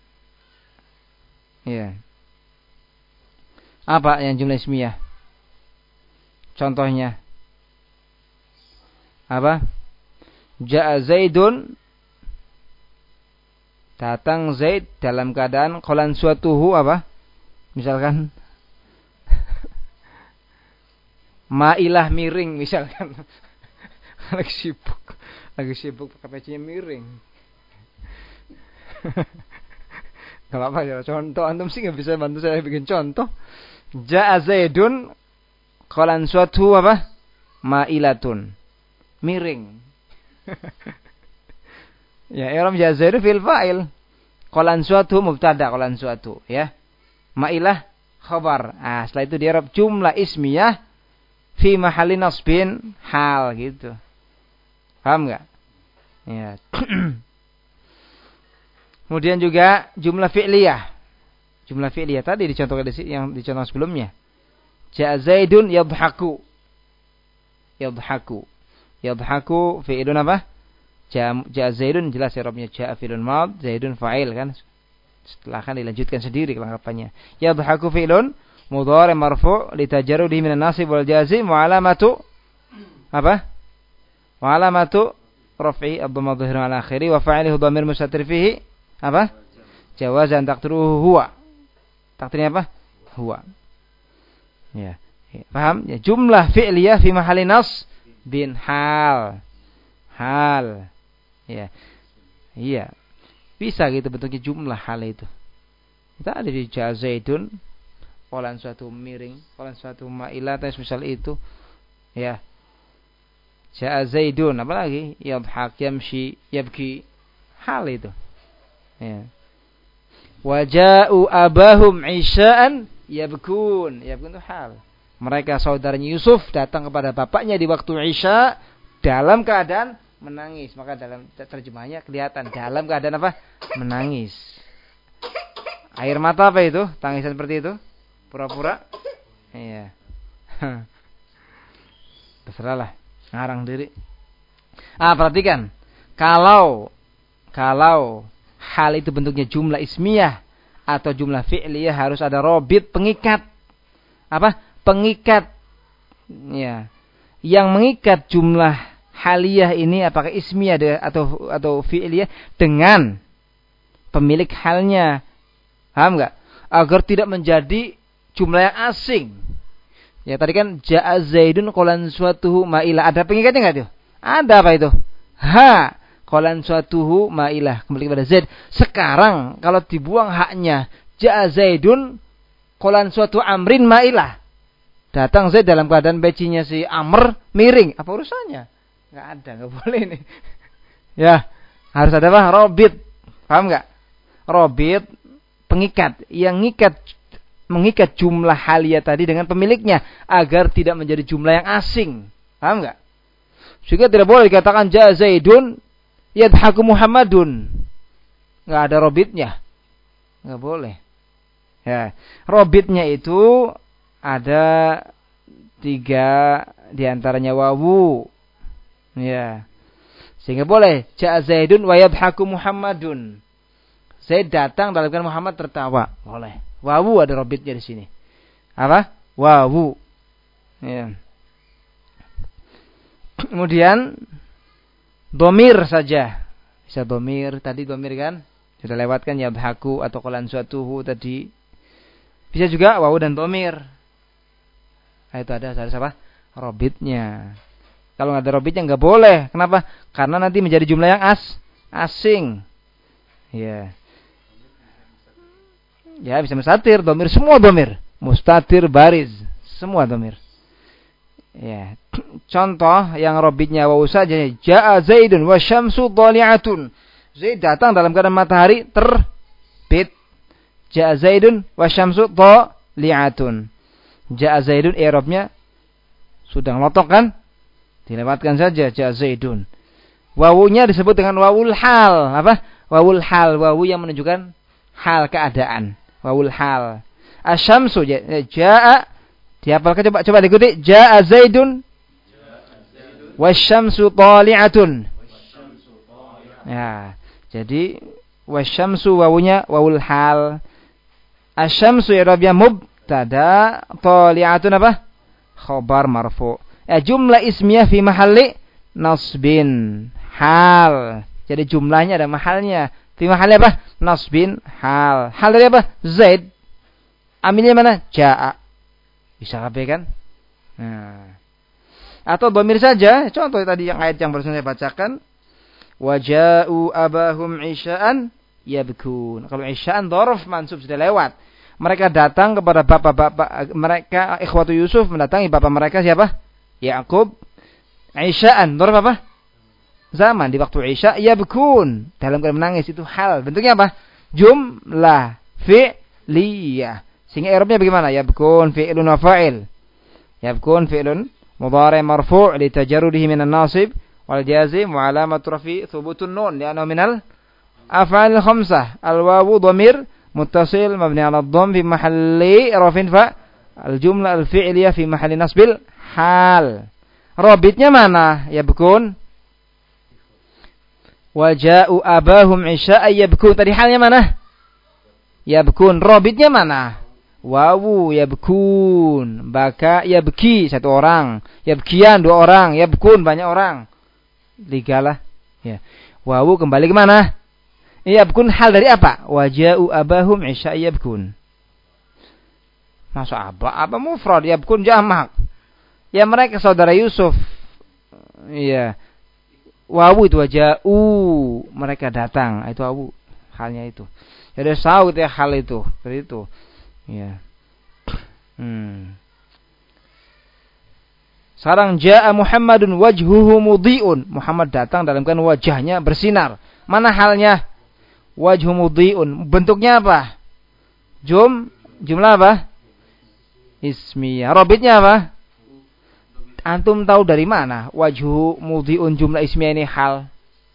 S1: Ya. Apa yang jumlah ismiyah? Contohnya. Apa? Ja'a Zaidun. Datang Zaid dalam keadaan qalan suatuhu apa? Misalkan Mailah miring misalkan. Lagi sibuk. Lagi sibuk pakai pecinya miring. Kalau apa ya contoh, antum sih nggak bisa bantu saya bikin contoh. Ja'a Zaidun qalan suatu apa? Mailatun. Miring. Ya, i'rab ja'a Zaidun fil fa'il. Qalan suatu mubtada, qalan suatu ya. Mailah khabar. Ah, setelah itu dia i'rab jumlah ismiyah fi mahalli nasbin hal gitu. Paham enggak? Ya. Kemudian juga jumlah fi'liyah. Jumlah fi'liyah tadi dicontohkan di sini yang dicontoh sebelumnya. Ja'a Zaidun yadhaku. Yadhaku. Yadhaku fi'ilun apa? Ja'a Zaidun jelas i'rabnya ja'a fi'ilun madh, Zaidun fa'il kan. Setelah kan dilanjutkan sendiri kelengkapannya. Yadhaku fi'ilun mudhari' marfu' litajarrudihi minan nasib wal jazim wa alamatu apa? Wa alamatu raf'i ad-dhamma adh-dhahira 'ala akhiri wa fa'iluhu dhamir mustatir fihi apa? Jawazan taqdiruhu huwa. Takdirnya apa? Huwa. Ya. Paham? Ya, jumlah fi'liyah fi mahalli nas bin hal. hal. Ya. Iya. Bisa gitu bentuknya jumlah hal itu. Kita ada di ja'a Zaidun, qolan suatu miring, qolan suatu ma'ilah, atau misal itu. Ya. Ja'a Zaidun, apa lagi? Yadhak, yamshi, yabki. Hal itu. Ya. Waja'u abahum isya'an yabkun. Yabkun itu hal. Mereka saudaranya Yusuf datang kepada bapaknya di waktu Isya dalam keadaan menangis. Maka dalam terjemahnya kelihatan dalam keadaan apa? Menangis. Air mata apa itu? Tangisan seperti itu? Pura-pura? Iya. Terserahlah. Ngarang diri. Ah, perhatikan. Kalau kalau hal itu bentuknya jumlah ismiyah atau jumlah fi'liyah harus ada robit pengikat. Apa? Pengikat, ya, yang mengikat jumlah haliyah ini apakah ismiyah atau atau fi'liyah dengan pemilik halnya, paham nggak? Agar tidak menjadi jumlah yang asing. Ya tadi kan ja'a Zaidun qolan suatuhu ma'ilah, ada pengikatnya nggak tuh? Ada apa itu? Ha, qolan suatuhu ma'ilah, kembali kepada Zaid. Sekarang kalau dibuang haknya ja'a Zaidun qolan suatu amrin ma'ilah. Datang Zaid dalam keadaan pecinya si Amr miring. Apa urusannya? Nggak ada, nggak boleh nih. Ya, harus ada apa? Robit. Paham nggak? Robit pengikat yang ngikat mengikat jumlah haliyah tadi dengan pemiliknya agar tidak menjadi jumlah yang asing. Paham nggak? Sehingga tidak boleh dikatakan ja'a Zaidun yadhaku Muhammadun. Nggak ada robitnya. Nggak boleh. Ya, robitnya itu ada tiga diantaranya wawu, ya, sehingga boleh ja'a Zaidun wa yadhaku Muhammadun. Zaid datang dalam keadaan Muhammad tertawa, boleh. Wawu ada robitnya di sini. Apa? Wawu. Ya. Kemudian domir saja, bisa domir. Tadi domir kan sudah lewatkan yadhaku atau qolan suatuhu tadi. Bisa juga wawu dan domir. Nah, itu ada harus apa? Robitnya. Kalau nggak ada robitnya nggak boleh. Kenapa? Karena nanti menjadi jumlah yang as asing. Ya. Ya bisa mustatir, domir, semua domir. Mustatir, bariz, semua domir. Ya. Contoh yang robitnya wawu saja. Ja'a Zaidun wa syamsu dhali'atun. Zaid datang dalam keadaan matahari terbit. Ja'a Zaidun wa syamsu dhali'atun. Ja'a Zaidun i'rabnya sudah ngelotok kan? Dilewatkan saja ja'a Zaidun. Wawunya disebut dengan wawul hal. Apa? Wawul hal, wawu yang menunjukkan hal keadaan. Wawul hal. Asyamsu ja'a, dihafalkan coba coba diikuti. Ja'a Zaidun wasyamsu thali'atun. Ya, jadi wasyamsu wawunya wawul hal. Asyamsu i'rabnya mub tada, thali'atun apa? Khabar marfu. Ya, jumlah ismiyah fi mahalli nasbin. Hal. Jadi jumlahnya ada mahalnya. Fi mahalli apa? Nasbin hal. Hal dari apa? Zaid. Amilnya mana? Ja'a. Bisa kabeh kan? Nah. Atau dhamir saja. Contoh tadi yang ayat yang baru saya bacakan. Waja'u abahum isya'an yabkun. Kalau isya'an dhorf mansub sudah lewat. Mereka datang kepada bapak-bapak mereka, ikhwatu Yusuf mendatangi bapak mereka siapa? Ya'qub. Isya'an, dhorf apa? Zaman di waktu Isya, yabkun, dalam keadaan menangis, itu hal. Bentuknya apa? Jumlah fi'liyah. Sehingga i'rabnya bagaimana? Yabkun fi'lun wa fa'il. Yabkun fi'lun mudhari' marfu' li tajarrudihi minan nasib wal jazim wa alamat rafi thubutun nun li'annahu minal af'al khamsah. Al wawu dhamir muttasil mabni 'ala dhamm fi mahalli rafin fa al jumlah al fi'liyah fi mahalli nasbil hal. Robitnya mana? Yabkun. Waja'u abahum isya'a yabkun. Tadi halnya mana? Yabkun. Robitnya mana? Wawu yabkun. Baka yabki satu orang. Yabkian dua orang. Yabkun banyak orang. Tiga lah. Ya. Wawu kembali ke mana? Yabkun hal dari apa? Waja'u abahum isya'a yabkun. Masuk apa? Apa mufrad? Yabkun jamak. Ya mereka saudara Yusuf. Iya. wawu itu waja'u, mereka datang, itu wawu halnya itu. Jadi tahu itu ya, hal itu, seperti itu. Ya. Hmm. Sekarang ja'a Muhammadun wajhuhu mudhi'un. Muhammad datang dalam keadaan wajahnya bersinar. Mana halnya? Wajhu mudhi'un. Bentuknya apa? Jum, jumlah apa? Ismiyah. Robitnya apa? Antum tahu dari mana? Wajhu mudhi'un jumlah ismiyah ini hal.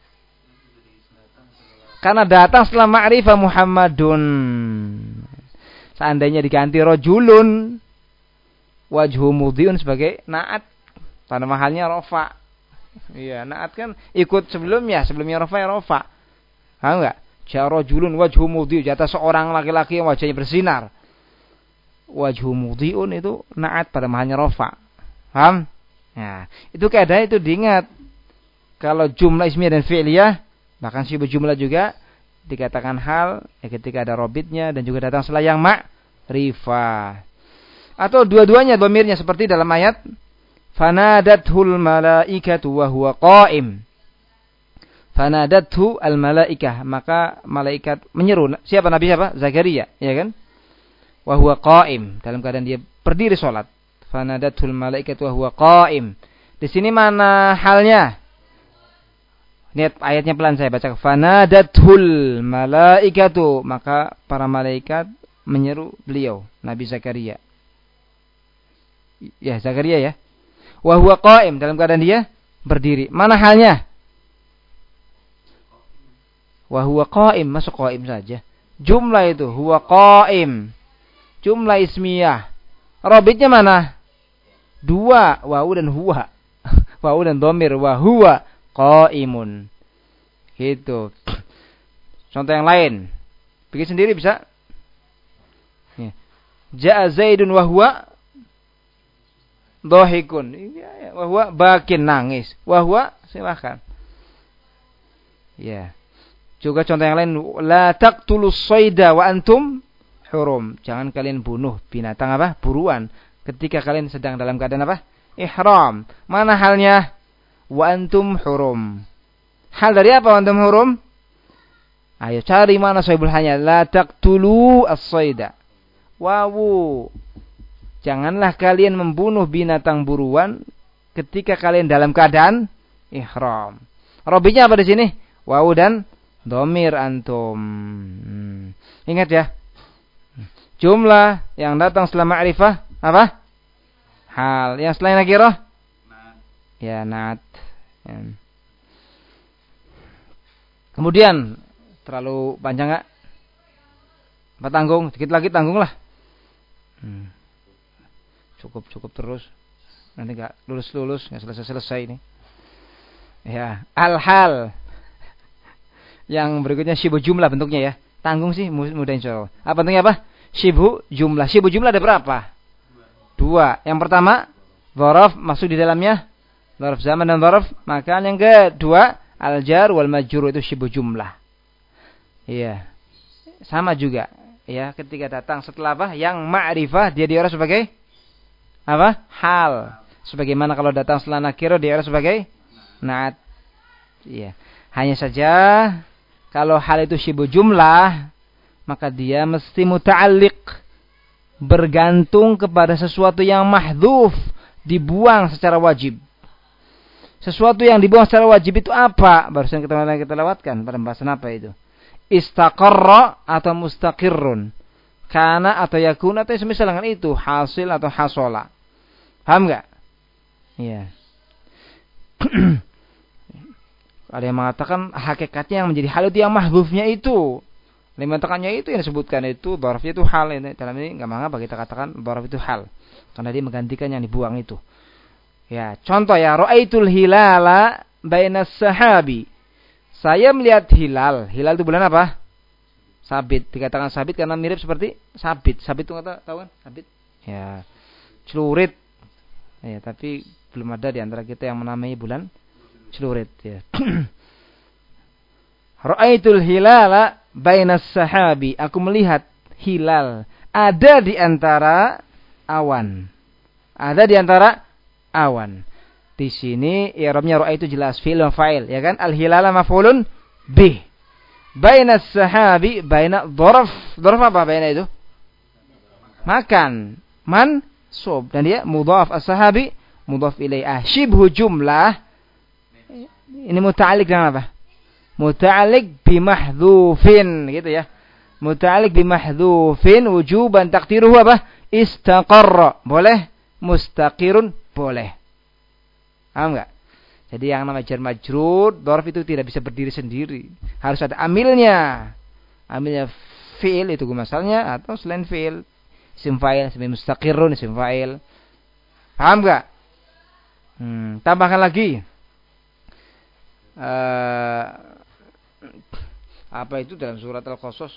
S1: Karena datang setelah ma'rifah Muhammadun. Seandainya diganti rojulun, wajhu mudhi'un sebagai na'at. Tanda mahalnya rofa. Iya, na'at kan ikut sebelumnya. Sebelumnya rofa ya rofa. Paham enggak? Jarojulun wajhu mudhi'un. Jatah seorang laki-laki yang wajahnya bersinar. Wajhu mudhi'un itu na'at pada mahalnya rofa. Paham? Nah, itu keadaan itu diingat. Kalau jumlah ismiyah dan fi'liyah, bahkan sibuk jumlah juga dikatakan hal ya ketika ada robitnya dan juga datang setelah yang ma'rifah. Atau dua-duanya dhamirnya seperti dalam ayat fanadathul malaikatu wa huwa qa'im. Fanadathu al malaikah, maka malaikat menyeru. Siapa nabi siapa? Zakaria, ya kan? Wa huwa qa'im, dalam keadaan dia berdiri salat. Fanadathul malaikatu wa huwa qa'im. Di sini mana halnya? Lihat ayatnya pelan saya baca. Fanadathul malaikatu, maka para malaikat menyeru beliau, Nabi Zakaria. Ya, Zakaria ya. Wa huwa qa'im, dalam keadaan dia berdiri. Mana halnya? Wa huwa qa'im, masuk qa'im saja. Jumlah itu huwa qa'im. Jumlah ismiyah. Robitnya mana? Dua, wawu dan huwa. Wawu dan dhamir, wa huwa qa'imun. Gitu. Contoh yang lain. Bikin sendiri bisa. Ya. Ja'a Zaidun wa huwa dhahikun. Ya, wa huwa bakin, nangis. Wa huwa silakan. Ya. Juga contoh yang lain, la taqtulus sayda wa antum hurum. Jangan kalian bunuh binatang apa? Buruan ketika kalian sedang dalam keadaan apa? Ihram. Mana halnya? Wa antum hurum. Hal dari apa wa antum hurum? Ayo cari mana sahibul hanya. La taqtulu as-sayda. Wawu. Janganlah kalian membunuh binatang buruan ketika kalian dalam keadaan ihram. Robinya apa di sini? Wawu dan dhamir antum. Hmm. Ingat ya. Jumlah yang datang setelah ma'rifah apa? Hal. Yang selain nakirah? Ya, nat. Ya. Kemudian terlalu panjang enggak? Apa tanggung? Sedikit lagi tanggung lah. Hmm. Cukup cukup terus. Nanti enggak lulus-lulus, enggak selesai-selesai ini. Ya, al-hal. Yang berikutnya syibu jumlah bentuknya ya. Tanggung sih mudah insyaallah. Apa bentuknya apa? Syibu jumlah. Syibu jumlah ada berapa? Dua. Yang pertama, dzaraf masuk di dalamnya dzaraf zaman dan dzaraf makan. Yang kedua, al-jar wal majrur, itu syibu jumlah. Iya. Sama juga ya, ketika datang setelah apa? Yang ma'rifah dia diarah sebagai apa? Hal. Sebagaimana kalau datang setelah nakirah diarah sebagai na'at. Iya. Hanya saja kalau hal itu syibu jumlah, maka dia mesti muta'alliq, bergantung kepada sesuatu yang mahdhuf, dibuang secara wajib. Sesuatu yang dibuang secara wajib itu apa? Barusan kita kita lewatkan pada pembahasan apa itu? Istaqarra atau mustaqirrun. Kana atau yakun atau semisal dengan itu, hasil atau hasola. Paham enggak? Iya. Ada yang mengatakan hakikatnya yang menjadi hal itu yang mahdhufnya itu. Yang mengatakannya itu yang disebutkan itu dzarafnya itu hal ini. Dalam ini enggak mengapa kita katakan dzaraf itu hal. Karena dia menggantikan yang dibuang itu. Ya, contoh ya, ra'aitul hilala bainas sahabi. Saya melihat hilal. Hilal itu bulan apa? Sabit. Dikatakan sabit karena mirip seperti sabit. Sabit itu kata tahu kan? Sabit. Ya. Celurit. Ya, tapi belum ada di antara kita yang menamai bulan celurit ya. Ra'aitul hilala bainas sahabi. Aku melihat hilal ada di antara awan. Ada di antara awan. Di sini i'rabnya ra'aitu jelas fi'il wa fa'il, ya kan? Al-hilala maf'ulun bih. Baina sahabi, baina dhorf. Dhorf apa baina itu? Makan. Man sub. Dan dia mudhaf as-sahabi, mudhaf ilaih. Ah, shibhu jumlah. Ini muta'alliq dengan apa? Muta'alliq bimahdhufin, gitu ya. Muta'alliq bimahdhufin wujuban taqdiruhu apa? Istaqarra. Boleh? Mustaqirun boleh. Paham enggak? Jadi yang namanya jar majrur, dzarf itu tidak bisa berdiri sendiri. Harus ada amilnya. Amilnya fi'il itu misalnya atau selain fi'il, isim fa'il, isim mustaqirun, isim fa'il. Paham enggak? Hmm, tambahkan lagi. Uh, apa itu dalam surat Al-Qasas?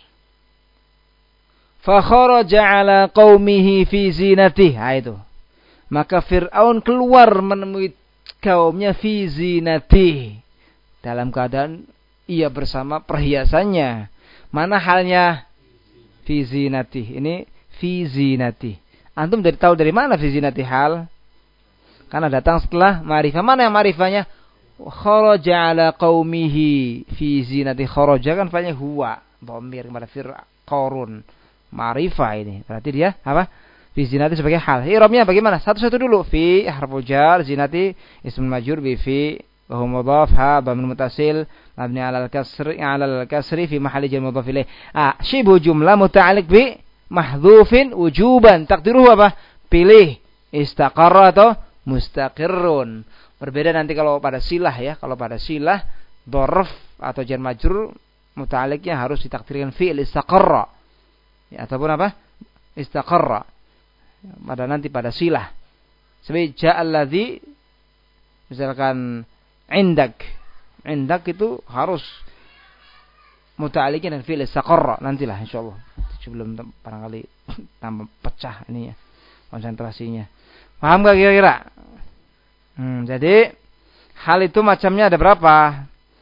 S1: Fa kharaja 'ala qaumihi fi zinatihi. Ha itu. Maka Fir'aun keluar menemui kaumnya fi zinatihi, dalam keadaan ia bersama perhiasannya. Mana halnya fi zinatihi? Ini fi zinatihi. Antum dari tahu dari mana fi zinatihi hal? Karena datang setelah ma'rifah. Mana yang ma'rifahnya? Kharaja 'ala qaumihi fi zinatihi. Kharaja kan fa'ilnya huwa, dhamir kepada Fir'aun. Ma'rifah ini. Berarti dia apa? Fi zinati sebagai hal. I'rabnya bagaimana? Satu-satu dulu. Fi harful jar, zinati ismul majrur bi fi wa huwa mudhaf, ha dhamir muttasil mabni 'ala al-kasri 'ala al-kasri fi mahalli jar mudhaf ilaih. Ah, syibu jumlah muta'alliq bi mahdhufin wujuban. Takdiruhu apa? Pilih istaqarra atau mustaqirrun. Berbeda nanti kalau pada silah ya. Kalau pada silah dzarf atau jar majrur muta'alliqnya harus ditakdirkan fi'il istaqarra. Ya, ataupun apa? Istaqarra. Pada nanti pada silah. Seperti ja'alladzi, misalkan indak. Indak itu harus muta'alliqin dan fi'il istaqarra. Nantilah insyaallah. Sebelum barangkali tambah pecah ini ya konsentrasinya. Paham gak kira-kira? Hmm, jadi hal itu macamnya ada berapa?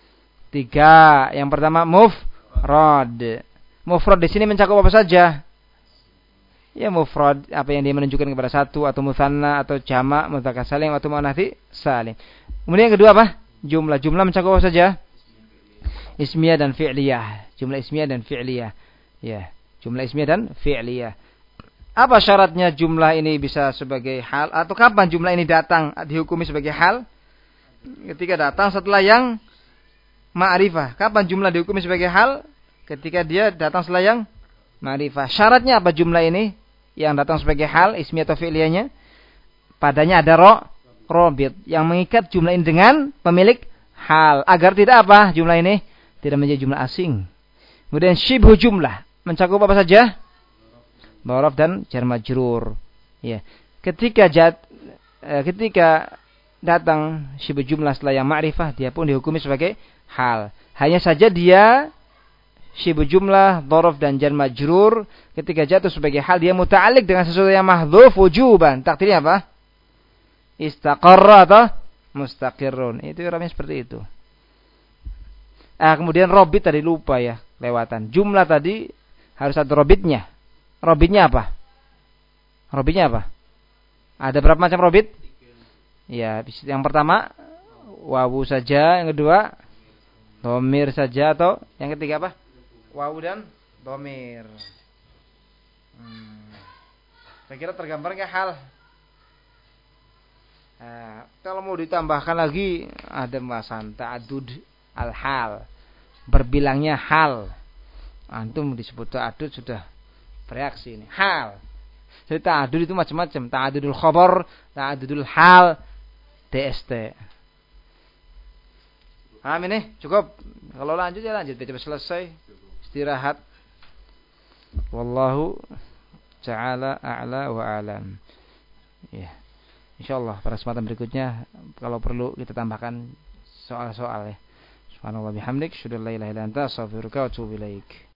S1: Tiga. Yang pertama mufrad. Mufrad di sini mencakup apa saja? Ya mufrad, apa yang dia menunjukkan kepada satu atau mutsanna atau jamak, mudzakkar salim atau muannats salim. Kemudian yang kedua apa? Jumlah. Jumlah mencakup apa saja? Ismiyah dan fi'liyah. Jumlah ismiyah dan fi'liyah. Ya, jumlah ismiyah dan fi'liyah. Apa syaratnya jumlah ini bisa sebagai hal atau kapan jumlah ini datang dihukumi sebagai hal? Ketika datang setelah yang ma'rifah. Kapan jumlah dihukumi sebagai hal? Ketika dia datang setelah yang ma'rifah. Syaratnya apa jumlah ini yang datang sebagai hal, ismiyah atau fi'liyahnya? Padanya ada ro, robit yang mengikat jumlah ini dengan pemilik hal. Agar tidak apa jumlah ini? Tidak menjadi jumlah asing. Kemudian syibhu jumlah. Mencakup apa saja? Dzaraf dan jar majrur. Ya. Ketika jat, eh, ketika datang syibhu jumlah setelah yang ma'rifah, dia pun dihukumi sebagai hal. Hanya saja dia syibhu jumlah, dzaraf dan jar majrur ketika jatuh sebagai hal dia muta'alliq dengan sesuatu yang mahdhuf wujuban. Takdirnya apa? Istaqarra atau mustaqirrun. Itu i'rabnya seperti itu. Ah, kemudian robit tadi lupa ya, lewatan. Jumlah tadi harus ada robitnya. Robitnya apa? Robitnya apa? Ada berapa macam robit? Ya, yang pertama wawu saja, yang kedua dhamir saja, atau yang ketiga apa? Wawu dan dhamir. Hmm. Saya kira tergambar nggak hal? Nah, kalau mau ditambahkan lagi ada pembahasan ta'adud al-hal. Berbilangnya hal. Antum disebut ta'adud sudah bereaksi ini. Hal. Jadi ta'adud itu macam-macam. Ta'adudul khabar, ta'adudul hal, D S T. Paham ini? Cukup. Kalau lanjut ya lanjut. Coba selesai. Istirahat. Wallahu ta'ala a'la wa a'lam. Ya. Insyaallah pada kesempatan berikutnya kalau perlu kita tambahkan soal-soal ya. Subhanallah bihamdik, syukur la ilaha illa anta, astaghfiruka wa atubu ilaik.